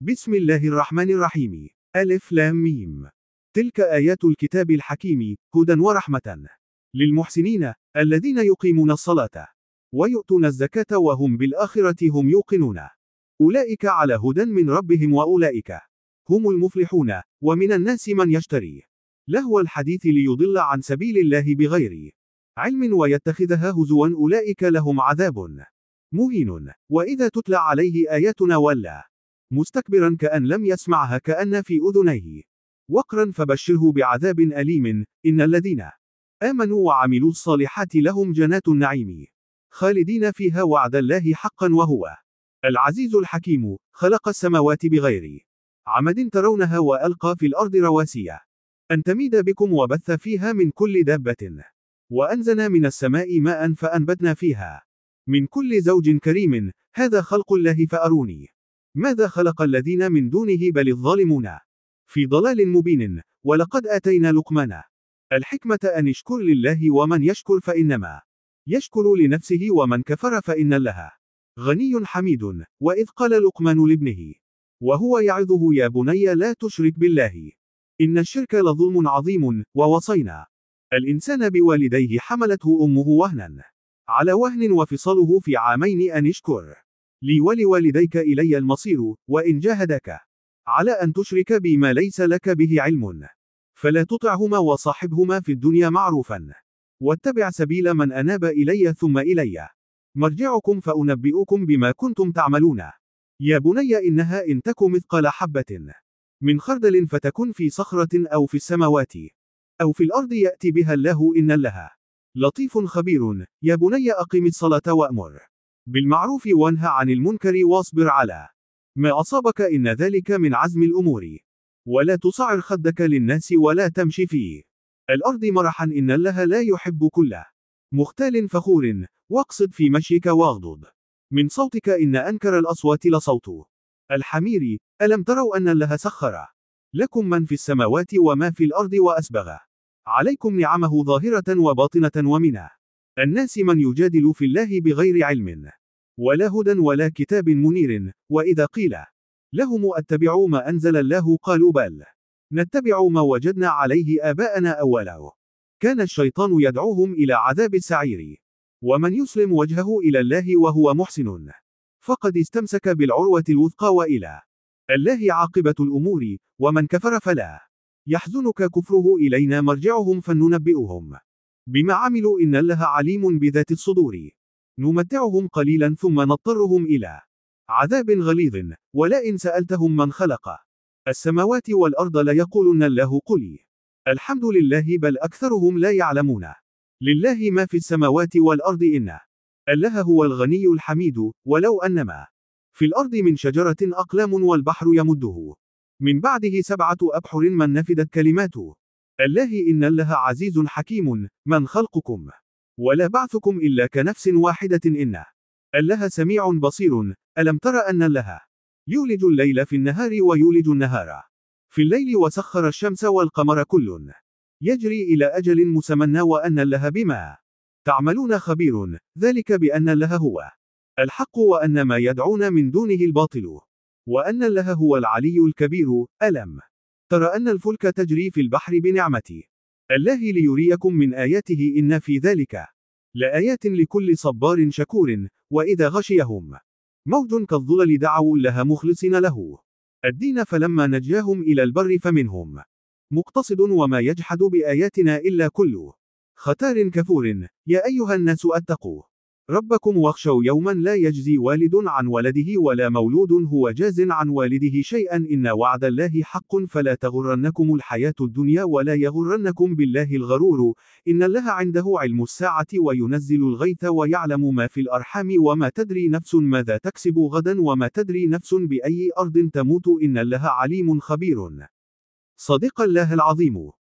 بسم الله الرحمن الرحيم. ألف لام ميم. تلك آيات الكتاب الحكيم، هدى ورحمة للمحسنين، الذين يقيمون الصلاة ويؤتون الزكاة وهم بالآخرة هم يوقنون. أولئك على هدى من ربهم وأولئك هم المفلحون. ومن الناس من يشتري لهو الحديث ليضل عن سبيل الله بغير علم ويتخذها هزوا، أولئك لهم عذاب مهين. وإذا تتلى عليه آياتنا ولى مستكبرا كأن لم يسمعها كأن في أذنيه وقرا، فبشره بعذاب أليم. إن الذين آمنوا وعملوا الصالحات لهم جنات النعيم خالدين فيها، وعد الله حقا وهو العزيز الحكيم. خلق السماوات بغير عمد ترونها وألقى في الأرض رواسي أن تميد بكم وبث فيها من كل دابة وأنزلنا من السماء ماء فأنبتنا فيها من كل زوج كريم. هذا خلق الله فأروني ماذا خلق الذين من دونه بل الظالمون في ضلال مبين. ولقد آتينا لقمان الحكمة أن اشكر لله، ومن يشكر فإنما يشكر لنفسه، ومن كفر فإن الله غني حميد. وإذ قال لقمان لابنه وهو يعظه يا بني لا تشرك بالله إن الشرك لظلم عظيم. ووصينا الإنسان بوالديه حملته أمه وهنا على وهن وفصله في عامين أن اشكر لي ولوالديك إلي المصير. وإن جاهداك على أن تشرك بي ما ليس لك به علم فلا تطعهما وصاحبهما في الدنيا معروفا، واتبع سبيل من أناب إلي ثم إلي مرجعكم فأنبئكم بما كنتم تعملون. يا بني إنها إن تك مثقال حبة من خردل فتكن في صخرة أو في السماوات أو في الأرض يأتي بها الله، إن الله لطيف خبير. يا بني أقم الصلاة وأمر بالمعروف وانهى عن المنكر واصبر على ما أصابك، إن ذلك من عزم الأمور. ولا تصعر خدك للناس ولا تمشي في الأرض مرحا، إن الله لا يحب كل مختال فخور. واقصد في مشيك واغضض من صوتك، إن أنكر الأصوات لصوت الحمير. ألم تروا أن الله سخر لكم من في السماوات وما في الأرض وأسبغ عليكم نعمه ظاهرة وباطنة، ومن الناس من يجادل في الله بغير علم ولا هدى ولا كتاب منير. وإذا قيل لهم اتبعوا ما أنزل الله قالوا بل نتبع ما وجدنا عليه آباءنا أولو كان الشيطان يدعوهم إلى عذاب السعير. ومن يسلم وجهه إلى الله وهو محسن فقد استمسك بالعروة الوثقى، وإلى الله عاقبة الأمور. ومن كفر فلا يحزنك كفره، إلينا مرجعهم فننبئهم بما عملوا، إن الله عليم بذات الصدور. نمتعهم قليلا ثم نضطرهم إلى عذاب غليظ. ولئن سألتهم من خلق السماوات والأرض ليقولن الله. قل الحمد لله بل أكثرهم لا يعلمون. لله ما في السماوات والأرض، إن الله هو الغني الحميد. ولو أن ما في الأرض من شجرة أقلام والبحر يمده من بعده 7 أبحر من نفدت كلمات الله إن الله عزيز حكيم. من خلقكم ولا بعثكم إلا كنفس واحدة، إن الله سميع بصير. ألم تر أن الله يولج الليل في النهار ويولج النهار في الليل، وسخر الشمس والقمر كل يجري إلى أجل مسمى، وأن الله بما تعملون خبير. ذلك بأن الله هو الحق، وأن ما يدعون من دونه الباطل، وأن الله هو العلي الكبير. ألم تر أن الفلك تجري في البحر بنعمة الله ليريكم من آياته، إن في ذلك لآيات لكل صبار شكور. وإذا غشيهم موج كالظلل دعوا الله مخلصين له الدين، فلما نجاهم إلى البر فمنهم مقتصد، وما يجحد بآياتنا إلا كل ختار كفور. يا أيها الناس اتقوا ربكم واخشوا يوما لا يجزي والد عن ولده ولا مولود هو جاز عن والده شيئا، إن وعد الله حق، فلا تغرنكم الحياة الدنيا ولا يغرنكم بالله الغرور. إن الله عنده علم الساعة وينزل الغيث ويعلم ما في الأرحام، وما تدري نفس ماذا تكسب غدا، وما تدري نفس بأي أرض تموت، إن الله عليم خبير. صدق الله العظيم.